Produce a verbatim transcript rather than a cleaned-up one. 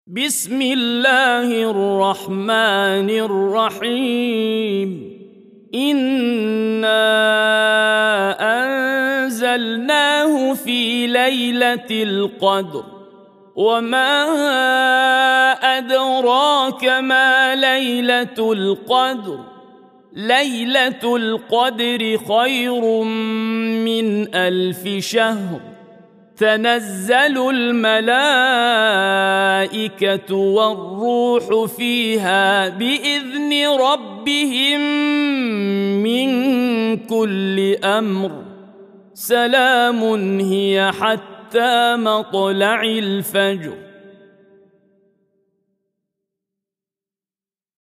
بسم الله الرحمن الرحيم إنا أنزلناه في ليلة القدر وما أدراك ما ليلة القدر ليلة القدر خير من ألف شهر تنزل الملائكة والروح فيها بإذن ربهم من كل أمر سلام هي حتى مطلع الفجر.